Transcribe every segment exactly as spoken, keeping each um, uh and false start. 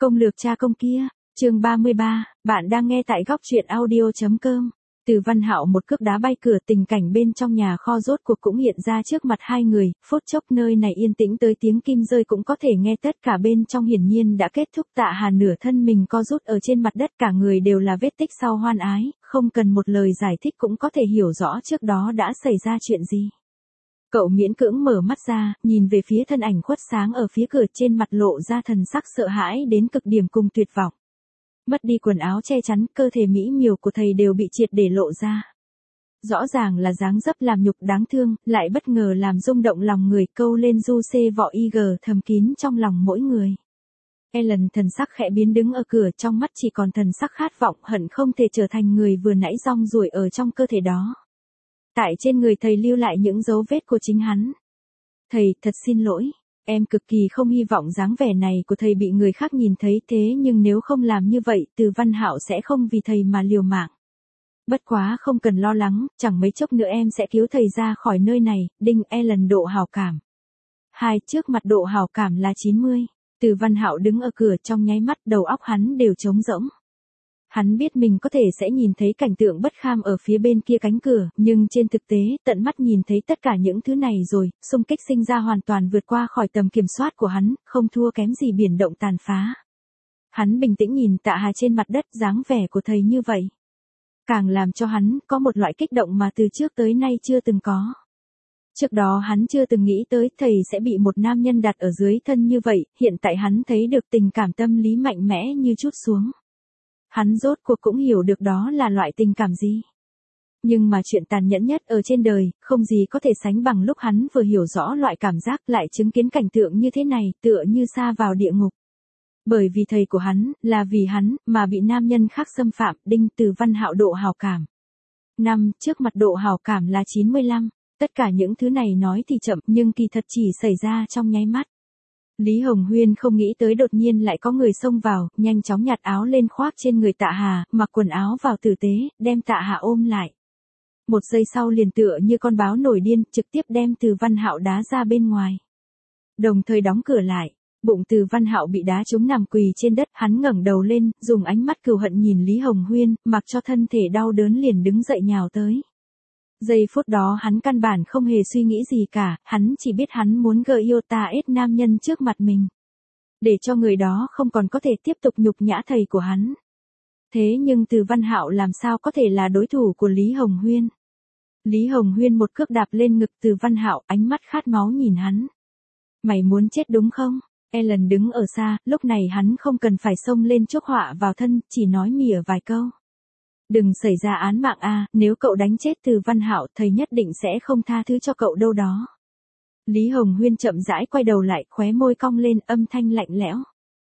Công lược cha công kia, chương ba mươi ba, bạn đang nghe tại góc truyện audio chấm com. Từ Văn Hạo một cước đá bay cửa, tình cảnh bên trong nhà kho rốt cuộc cũng hiện ra trước mặt hai người, phút chốc nơi này yên tĩnh tới tiếng kim rơi cũng có thể nghe, tất cả bên trong hiển nhiên đã kết thúc. Tạ Hà nửa thân mình co rút ở trên mặt đất, cả người đều là vết tích sau hoan ái, không cần một lời giải thích cũng có thể hiểu rõ trước đó đã xảy ra chuyện gì. Cậu miễn cưỡng mở mắt ra, nhìn về phía thân ảnh khuất sáng ở phía cửa, trên mặt lộ ra thần sắc sợ hãi đến cực điểm cùng tuyệt vọng. Mất đi quần áo che chắn, cơ thể mỹ miều của thầy đều bị triệt để lộ ra. Rõ ràng là dáng dấp làm nhục đáng thương, lại bất ngờ làm rung động lòng người, câu lên du xê vọ y gờ thầm kín trong lòng mỗi người. Ellen thần sắc khẽ biến, đứng ở cửa, trong mắt chỉ còn thần sắc khát vọng, hận không thể trở thành người vừa nãy rong ruổi ở trong cơ thể đó. Tại trên người thầy lưu lại những dấu vết của chính hắn. Thầy, thật xin lỗi. Em cực kỳ không hy vọng dáng vẻ này của thầy bị người khác nhìn thấy, thế nhưng nếu không làm như vậy, Từ Văn Hạo sẽ không vì thầy mà liều mạng. Bất quá không cần lo lắng, chẳng mấy chốc nữa em sẽ cứu thầy ra khỏi nơi này. Đinh. Ellen độ hảo cảm. Hai. Trước mặt độ hảo cảm là chín mươi. Từ Văn Hạo đứng ở cửa, trong nháy mắt đầu óc hắn đều trống rỗng. Hắn biết mình có thể sẽ nhìn thấy cảnh tượng bất kham ở phía bên kia cánh cửa, nhưng trên thực tế, tận mắt nhìn thấy tất cả những thứ này rồi, xung kích sinh ra hoàn toàn vượt qua khỏi tầm kiểm soát của hắn, không thua kém gì biển động tàn phá. Hắn bình tĩnh nhìn Tạ Hà trên mặt đất, dáng vẻ của thầy như vậy. Càng làm cho hắn có một loại kích động mà từ trước tới nay chưa từng có. Trước đó hắn chưa từng nghĩ tới thầy sẽ bị một nam nhân đặt ở dưới thân như vậy, hiện tại hắn thấy được tình cảm tâm lý mạnh mẽ như trút xuống. Hắn rốt cuộc cũng hiểu được đó là loại tình cảm gì. Nhưng mà chuyện tàn nhẫn nhất ở trên đời, không gì có thể sánh bằng lúc hắn vừa hiểu rõ loại cảm giác, lại chứng kiến cảnh tượng như thế này, tựa như sa vào địa ngục. Bởi vì thầy của hắn, là vì hắn, mà bị nam nhân khác xâm phạm. Đinh. Từ Văn Hạo độ hảo cảm. Năm. Trước mặt độ hảo cảm là chín mươi lăm. Tất cả những thứ này nói thì chậm, nhưng kỳ thật chỉ xảy ra trong nháy mắt. Lý Hồng Huyên không nghĩ tới đột nhiên lại có người xông vào, nhanh chóng nhặt áo lên khoác trên người Tạ Hà, mặc quần áo vào tử tế, đem Tạ Hà ôm lại. Một giây sau liền tựa như con báo nổi điên, trực tiếp đem Từ Văn Hạo đá ra bên ngoài. Đồng thời đóng cửa lại, bụng Từ Văn Hạo bị đá trúng nằm quỳ trên đất, hắn ngẩng đầu lên, dùng ánh mắt cừu hận nhìn Lý Hồng Huyên, mặc cho thân thể đau đớn liền đứng dậy nhào tới. Giây phút đó hắn căn bản không hề suy nghĩ gì cả, hắn chỉ biết hắn muốn gợi yêu ta ết nam nhân trước mặt mình. Để cho người đó không còn có thể tiếp tục nhục nhã thầy của hắn. Thế nhưng Từ Văn Hạo làm sao có thể là đối thủ của Lý Hồng Huyên. Lý Hồng Huyên một cước đạp lên ngực Từ Văn Hạo, ánh mắt khát máu nhìn hắn. Mày muốn chết đúng không? Ellen đứng ở xa, lúc này hắn không cần phải xông lên chuốc họa vào thân, chỉ nói mỉa vài câu. Đừng xảy ra án mạng a, nếu cậu đánh chết Từ Văn Hạo, thầy nhất định sẽ không tha thứ cho cậu đâu đó. Lý Hồng Huyên chậm rãi quay đầu lại, khóe môi cong lên, âm thanh lạnh lẽo.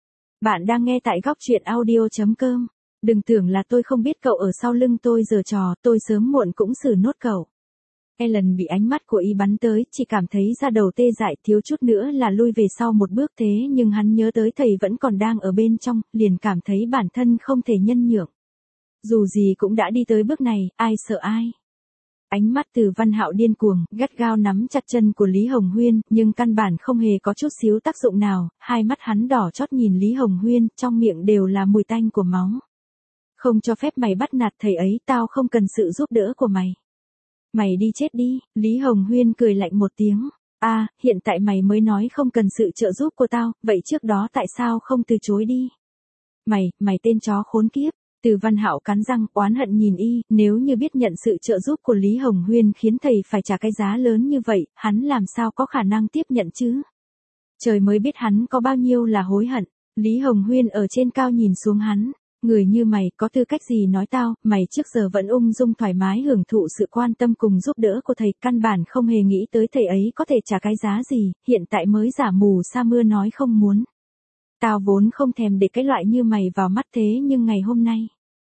Bạn đang nghe tại góc truyện audio chấm com. Đừng tưởng là tôi không biết cậu ở sau lưng tôi giở trò, tôi sớm muộn cũng xử nốt cậu. Ellen bị ánh mắt của y bắn tới, chỉ cảm thấy da đầu tê dại, thiếu chút nữa là lui về sau một bước, thế nhưng hắn nhớ tới thầy vẫn còn đang ở bên trong, liền cảm thấy bản thân không thể nhân nhượng. Dù gì cũng đã đi tới bước này, ai sợ ai. Ánh mắt Từ Văn Hạo điên cuồng, gắt gao nắm chặt chân của Lý Hồng Huyên, nhưng căn bản không hề có chút xíu tác dụng nào, hai mắt hắn đỏ chót nhìn Lý Hồng Huyên, trong miệng đều là mùi tanh của máu. Không cho phép mày bắt nạt thầy ấy, tao không cần sự giúp đỡ của mày. Mày đi chết đi. Lý Hồng Huyên cười lạnh một tiếng. A, à, hiện tại mày mới nói không cần sự trợ giúp của tao, vậy trước đó tại sao không từ chối đi? Mày, mày tên chó khốn kiếp. Từ Văn Hạo cắn răng, oán hận nhìn y, nếu như biết nhận sự trợ giúp của Lý Hồng Huyên khiến thầy phải trả cái giá lớn như vậy, hắn làm sao có khả năng tiếp nhận chứ? Trời mới biết hắn có bao nhiêu là hối hận. Lý Hồng Huyên ở trên cao nhìn xuống hắn. Người như mày có tư cách gì nói tao, mày trước giờ vẫn ung dung thoải mái hưởng thụ sự quan tâm cùng giúp đỡ của thầy, căn bản không hề nghĩ tới thầy ấy có thể trả cái giá gì, hiện tại mới giả mù sa mưa nói không muốn. Tao vốn không thèm để cái loại như mày vào mắt, thế nhưng ngày hôm nay.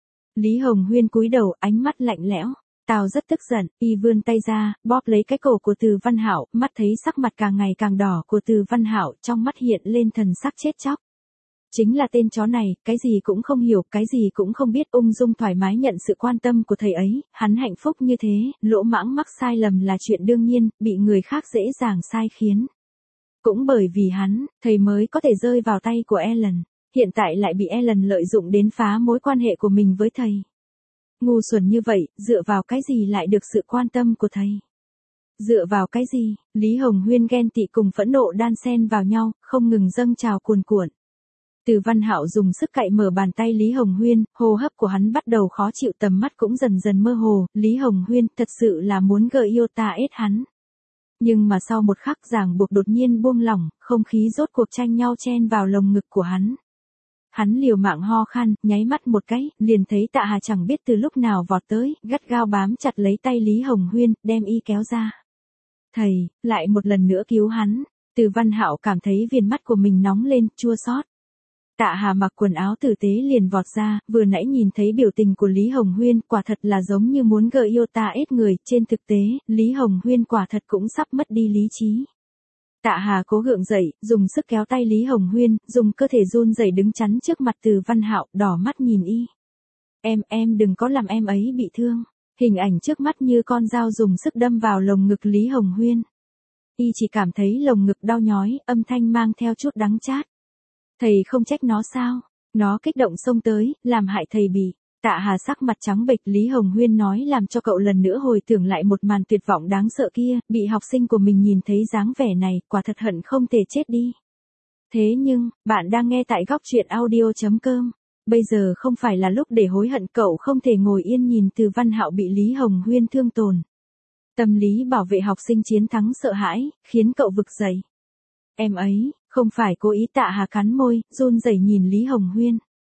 Lý Hồng Huyên cúi đầu, ánh mắt lạnh lẽo. Tao rất tức giận, y vươn tay ra, bóp lấy cái cổ của Từ Văn Hạo, mắt thấy sắc mặt càng ngày càng đỏ của Từ Văn Hạo, trong mắt hiện lên thần sắc chết chóc. Chính là tên chó này, cái gì cũng không hiểu, cái gì cũng không biết, ung dung thoải mái nhận sự quan tâm của thầy ấy, hắn hạnh phúc như thế, lỗ mãng mắc sai lầm là chuyện đương nhiên, bị người khác dễ dàng sai khiến. Cũng bởi vì hắn, thầy mới có thể rơi vào tay của Ellen. hiện tại lại bị Ellen lợi dụng đến phá mối quan hệ của mình với thầy. Ngu xuẩn như vậy, dựa vào cái gì lại được sự quan tâm của thầy? Dựa vào cái gì? Lý Hồng Huyên ghen tị cùng phẫn nộ đan xen vào nhau, không ngừng dâng trào cuồn cuộn. Từ Văn Hạo dùng sức cạy mở bàn tay Lý Hồng Huyên, hô hấp của hắn bắt đầu khó chịu, tầm mắt cũng dần dần mơ hồ, Lý Hồng Huyên thật sự là muốn gợi yêu ta ết hắn. Nhưng mà sau một khắc ràng buộc đột nhiên buông lỏng, không khí rốt cuộc tranh nhau chen vào lồng ngực của hắn. Hắn liều mạng ho khan, nháy mắt một cái, liền thấy Tạ Hà chẳng biết từ lúc nào vọt tới, gắt gao bám chặt lấy tay Lý Hồng Huyên, đem y kéo ra. Thầy, lại một lần nữa cứu hắn. Từ Văn Hạo cảm thấy viền mắt của mình nóng lên, chua xót. Tạ Hà mặc quần áo tử tế liền vọt ra, vừa nãy nhìn thấy biểu tình của Lý Hồng Huyên, quả thật là giống như muốn gợi yêu ta ết người, trên thực tế, Lý Hồng Huyên quả thật cũng sắp mất đi lý trí. Tạ Hà cố gượng dậy, dùng sức kéo tay Lý Hồng Huyên, dùng cơ thể run rẩy đứng chắn trước mặt Từ Văn Hạo, đỏ mắt nhìn y. Em, em đừng có làm em ấy bị thương. Hình ảnh trước mắt như con dao dùng sức đâm vào lồng ngực Lý Hồng Huyên. Y chỉ cảm thấy lồng ngực đau nhói, âm thanh mang theo chút đắng chát. Thầy không trách nó sao? Nó kích động xông tới, làm hại thầy bị. Tạ Hà sắc mặt trắng bệch, Lý Hồng Huyên nói làm cho cậu lần nữa hồi tưởng lại một màn tuyệt vọng đáng sợ kia, bị học sinh của mình nhìn thấy dáng vẻ này, quả thật hận không thể chết đi. Thế nhưng, bạn đang nghe tại góc truyện audio chấm com. Bây giờ không phải là lúc để hối hận, cậu không thể ngồi yên nhìn Từ Văn Hạo bị Lý Hồng Huyên thương tổn. Tâm lý bảo vệ học sinh chiến thắng sợ hãi, khiến cậu vực dậy. Em ấy, không phải cố ý. Tạ Hà cắn môi, run rẩy nhìn Lý Hồng Huyên.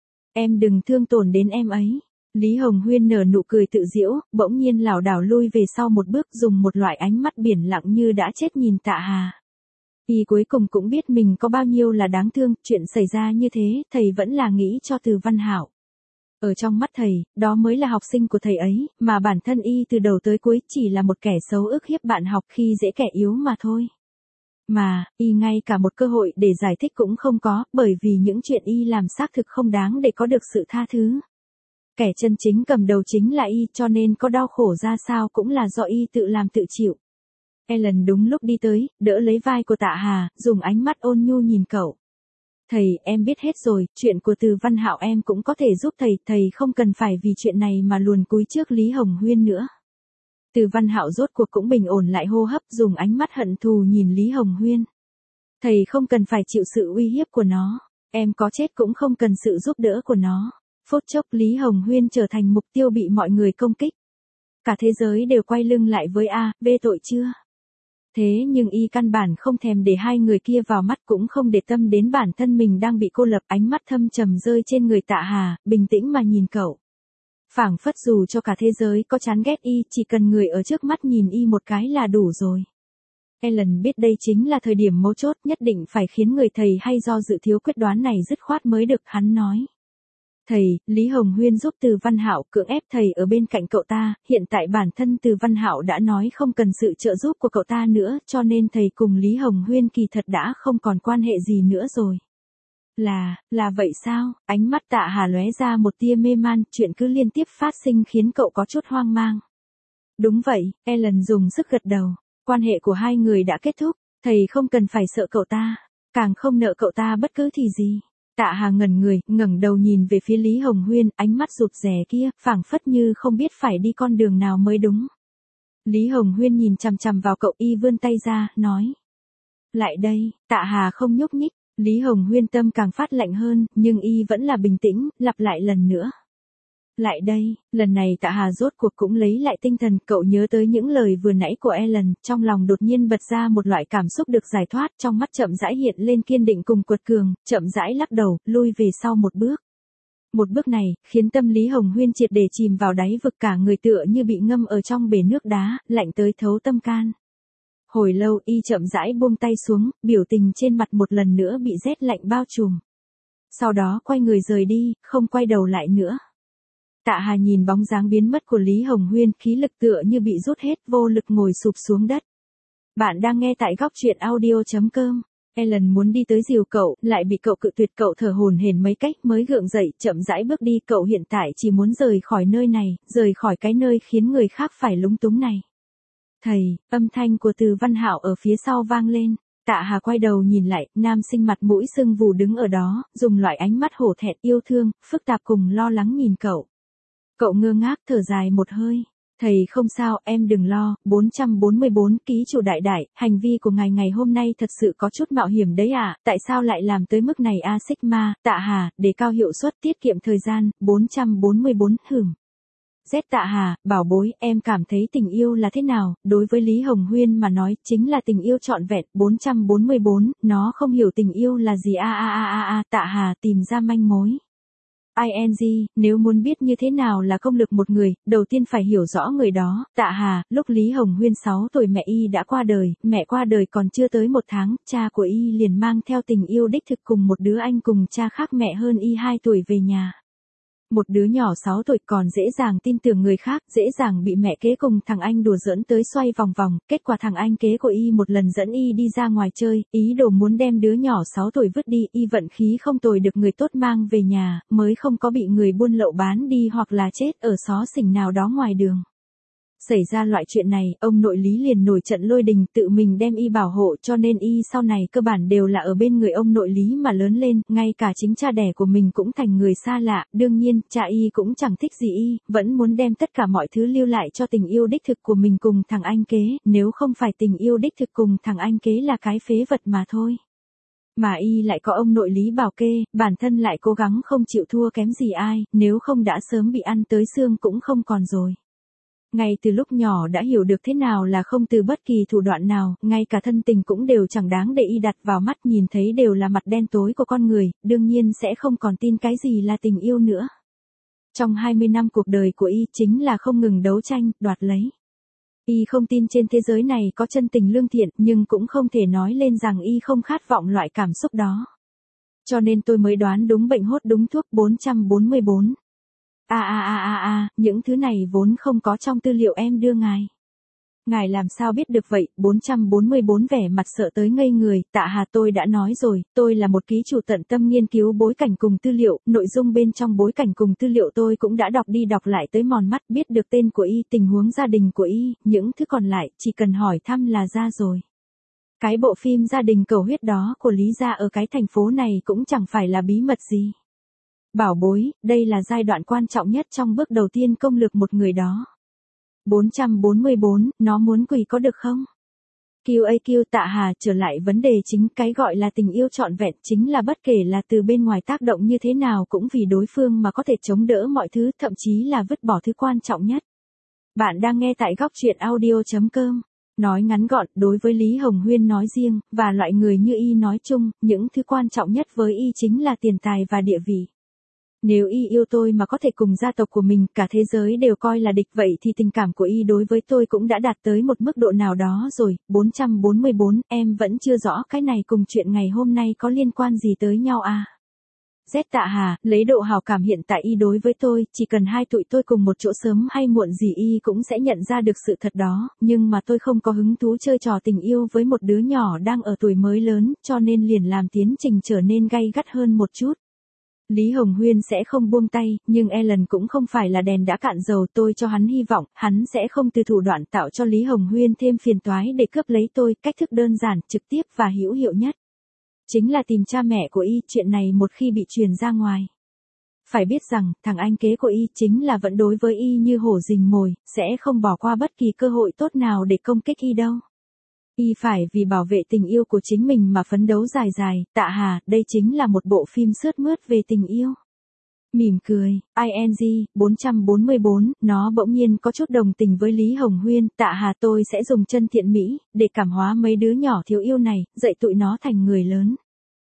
Em đừng thương tổn đến em ấy. Lý Hồng Huyên nở nụ cười tự giễu, bỗng nhiên lảo đảo lui về sau một bước, dùng một loại ánh mắt biển lặng như đã chết nhìn Tạ Hà. Y cuối cùng cũng biết mình có bao nhiêu là đáng thương, chuyện xảy ra như thế, thầy vẫn là nghĩ cho Từ Văn Hạo. Ở trong mắt thầy, đó mới là học sinh của thầy ấy, mà bản thân y từ đầu tới cuối chỉ là một kẻ xấu ức hiếp bạn học khi dễ kẻ yếu mà thôi. Mà, y ngay cả một cơ hội để giải thích cũng không có, bởi vì những chuyện y làm xác thực không đáng để có được sự tha thứ. Kẻ chân chính cầm đầu chính là y, cho nên có đau khổ ra sao cũng là do y tự làm tự chịu. Ellen đúng lúc đi tới, đỡ lấy vai của Tạ Hà, dùng ánh mắt ôn nhu nhìn cậu. Thầy, em biết hết rồi, chuyện của Từ Văn Hạo em cũng có thể giúp thầy, thầy không cần phải vì chuyện này mà luồn cúi trước Lý Hồng Huyên nữa. Từ Văn Hạo rốt cuộc cũng bình ổn lại hô hấp, dùng ánh mắt hận thù nhìn Lý Hồng Huyên. Thầy không cần phải chịu sự uy hiếp của nó, em có chết cũng không cần sự giúp đỡ của nó. Phút chốc Lý Hồng Huyên trở thành mục tiêu bị mọi người công kích. Cả thế giới đều quay lưng lại với A, B tội chưa? Thế nhưng y căn bản không thèm để hai người kia vào mắt, cũng không để tâm đến bản thân mình đang bị cô lập, ánh mắt thâm trầm rơi trên người Tạ Hà, bình tĩnh mà nhìn cậu. Phảng phất dù cho cả thế giới có chán ghét y, chỉ cần người ở trước mắt nhìn y một cái là đủ rồi. Ellen biết đây chính là thời điểm mấu chốt, nhất định phải khiến người thầy hay do dự thiếu quyết đoán này dứt khoát mới được. Hắn nói. Thầy, Lý Hồng Huyên giúp Từ Văn Hạo, cưỡng ép thầy ở bên cạnh cậu ta, hiện tại bản thân Từ Văn Hạo đã nói không cần sự trợ giúp của cậu ta nữa, cho nên thầy cùng Lý Hồng Huyên kỳ thật đã không còn quan hệ gì nữa rồi. Là, là vậy sao? Ánh mắt Tạ Hà lóe ra một tia mê man, chuyện cứ liên tiếp phát sinh khiến cậu có chút hoang mang. Đúng vậy, Ellen dùng sức gật đầu, quan hệ của hai người đã kết thúc, thầy không cần phải sợ cậu ta, càng không nợ cậu ta bất cứ thì gì. Tạ Hà ngẩn người, ngẩng đầu nhìn về phía Lý Hồng Huyên, ánh mắt rụt rè kia, phảng phất như không biết phải đi con đường nào mới đúng. Lý Hồng Huyên nhìn chằm chằm vào cậu, y vươn tay ra, nói. Lại đây. Tạ Hà không nhúc nhích, Lý Hồng Huyên tâm càng phát lạnh hơn, nhưng y vẫn là bình tĩnh, lặp lại lần nữa. Lại đây, lần này Tạ Hà rốt cuộc cũng lấy lại tinh thần, cậu nhớ tới những lời vừa nãy của Ellen, trong lòng đột nhiên bật ra một loại cảm xúc được giải thoát, trong mắt chậm rãi hiện lên kiên định cùng quật cường, chậm rãi lắc đầu, lui về sau một bước. Một bước này, khiến tâm Lý Hồng Huyên triệt để chìm vào đáy vực, cả người tựa như bị ngâm ở trong bể nước đá, lạnh tới thấu tâm can. Hồi lâu y chậm rãi buông tay xuống, biểu tình trên mặt một lần nữa bị rét lạnh bao trùm. Sau đó quay người rời đi, không quay đầu lại nữa. Tạ Hà nhìn bóng dáng biến mất của Lý Hồng Huyên, khí lực tựa như bị rút hết, vô lực ngồi sụp xuống đất. Bạn đang nghe tại góc truyện audio chấm com. Ellen muốn đi tới dìu cậu, lại bị cậu cự tuyệt, cậu thở hổn hển mấy cách mới gượng dậy, chậm rãi bước đi, cậu hiện tại chỉ muốn rời khỏi nơi này, rời khỏi cái nơi khiến người khác phải lúng túng này. Thầy, âm thanh của Từ Văn Hạo ở phía sau vang lên. Tạ Hà quay đầu nhìn lại, nam sinh mặt mũi sưng vù đứng ở đó, dùng loại ánh mắt hổ thẹn yêu thương, phức tạp cùng lo lắng nhìn cậu. Cậu ngơ ngác thở dài một hơi. Thầy không sao, em đừng lo. Bốn trăm bốn mươi bốn Ký chủ đại đại, hành vi của ngài ngày hôm nay thật sự có chút mạo hiểm đấy à, tại sao lại làm tới mức này a Sigma, Tạ Hà, để cao hiệu suất tiết kiệm thời gian. Bốn trăm bốn mươi bốn Hửm. Z Tạ Hà, bảo bối, em cảm thấy tình yêu là thế nào, đối với Lý Hồng Huyên mà nói, chính là tình yêu trọn vẹn. Bốn trăm bốn mươi bốn Nó không hiểu tình yêu là gì a a a a a Tạ Hà tìm ra manh mối. i en giê, nếu muốn biết như thế nào là công lực một người, đầu tiên phải hiểu rõ người đó. Tạ Hà, lúc Lý Hồng Huyên sáu tuổi mẹ y đã qua đời, mẹ qua đời còn chưa tới một tháng, cha của y liền mang theo tình yêu đích thực cùng một đứa anh cùng cha khác mẹ hơn y hai tuổi về nhà. Một đứa nhỏ sáu tuổi còn dễ dàng tin tưởng người khác, dễ dàng bị mẹ kế cùng thằng anh đùa giỡn tới xoay vòng vòng, kết quả thằng anh kế của y một lần dẫn y đi ra ngoài chơi, ý đồ muốn đem đứa nhỏ sáu tuổi vứt đi, y vận khí không tồi được người tốt mang về nhà, mới không có bị người buôn lậu bán đi hoặc là chết ở xó xỉnh nào đó ngoài đường. Xảy ra loại chuyện này, ông nội Lý liền nổi trận lôi đình, tự mình đem y bảo hộ, cho nên y sau này cơ bản đều là ở bên người ông nội Lý mà lớn lên, ngay cả chính cha đẻ của mình cũng thành người xa lạ, đương nhiên, cha y cũng chẳng thích gì y, vẫn muốn đem tất cả mọi thứ lưu lại cho tình yêu đích thực của mình cùng thằng anh kế, nếu không phải tình yêu đích thực cùng thằng anh kế là cái phế vật mà thôi. Mà y lại có ông nội Lý bảo kê, bản thân lại cố gắng không chịu thua kém gì ai, nếu không đã sớm bị ăn tới xương cũng không còn rồi. Ngay từ lúc nhỏ đã hiểu được thế nào là không từ bất kỳ thủ đoạn nào, ngay cả thân tình cũng đều chẳng đáng để y đặt vào mắt, nhìn thấy đều là mặt đen tối của con người, đương nhiên sẽ không còn tin cái gì là tình yêu nữa. Trong hai mươi năm cuộc đời của y chính là không ngừng đấu tranh, đoạt lấy. Y không tin trên thế giới này có chân tình lương thiện, nhưng cũng không thể nói lên rằng y không khát vọng loại cảm xúc đó. Cho nên tôi mới đoán đúng bệnh hốt đúng thuốc. Bốn trăm bốn mươi bốn A a a a a, những thứ này vốn không có trong tư liệu em đưa ngài. Ngài làm sao biết được vậy? Bốn trăm bốn mươi bốn vẻ mặt sợ tới ngây người. Tạ Hà, tôi đã nói rồi, tôi là một ký chủ tận tâm nghiên cứu bối cảnh cùng tư liệu, nội dung bên trong bối cảnh cùng tư liệu tôi cũng đã đọc đi đọc lại tới mòn mắt, biết được tên của y, tình huống gia đình của y, những thứ còn lại chỉ cần hỏi thăm là ra rồi. Cái bộ phim gia đình cầu huyết đó của Lý gia ở cái thành phố này cũng chẳng phải là bí mật gì. Bảo bối, đây là giai đoạn quan trọng nhất trong bước đầu tiên công lược một người đó. Bốn trăm bốn mươi bốn Nó muốn quỳ có được không? quy a quy Tạ Hà, trở lại vấn đề chính, cái gọi là tình yêu trọn vẹn chính là bất kể là từ bên ngoài tác động như thế nào cũng vì đối phương mà có thể chống đỡ mọi thứ, thậm chí là vứt bỏ thứ quan trọng nhất. Bạn đang nghe tại góc truyện audio chấm com. Nói ngắn gọn, đối với Lý Hồng Huyên nói riêng, và loại người như y nói chung, những thứ quan trọng nhất với y chính là tiền tài và địa vị. Nếu y yêu tôi mà có thể cùng gia tộc của mình, cả thế giới đều coi là địch, vậy thì tình cảm của y đối với tôi cũng đã đạt tới một mức độ nào đó rồi. Bốn trăm bốn mươi bốn Em vẫn chưa rõ cái này cùng chuyện ngày hôm nay có liên quan gì tới nhau à? Z Tạ Hà, lấy độ hào cảm hiện tại y đối với tôi, chỉ cần hai tụi tôi cùng một chỗ sớm hay muộn gì y cũng sẽ nhận ra được sự thật đó, nhưng mà tôi không có hứng thú chơi trò tình yêu với một đứa nhỏ đang ở tuổi mới lớn, cho nên liền làm tiến trình trở nên gay gắt hơn một chút. Lý Hồng Huyên sẽ không buông tay, nhưng Ellen cũng không phải là đèn đã cạn dầu, tôi cho hắn hy vọng, hắn sẽ không từ thủ đoạn tạo cho Lý Hồng Huyên thêm phiền toái để cướp lấy tôi, cách thức đơn giản, trực tiếp và hữu hiệu nhất. Chính là tìm cha mẹ của y, chuyện này một khi bị truyền ra ngoài. Phải biết rằng, thằng anh kế của y chính là vẫn đối với y như hổ rình mồi, sẽ không bỏ qua bất kỳ cơ hội tốt nào để công kích y đâu. Y phải vì bảo vệ tình yêu của chính mình mà phấn đấu dài dài. Tạ Hà, đây chính là một bộ phim sướt mướt về tình yêu. Mỉm cười, i en giê, bốn trăm bốn mươi bốn Nó bỗng nhiên có chút đồng tình với Lý Hồng Huyên. Tạ Hà, tôi sẽ dùng chân thiện mỹ, để cảm hóa mấy đứa nhỏ thiếu yêu này, dạy tụi nó thành người lớn.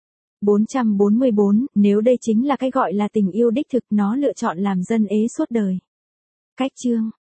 Bốn trăm bốn mươi bốn Nếu đây chính là cái gọi là tình yêu đích thực, nó lựa chọn làm dân ế suốt đời. Cách chương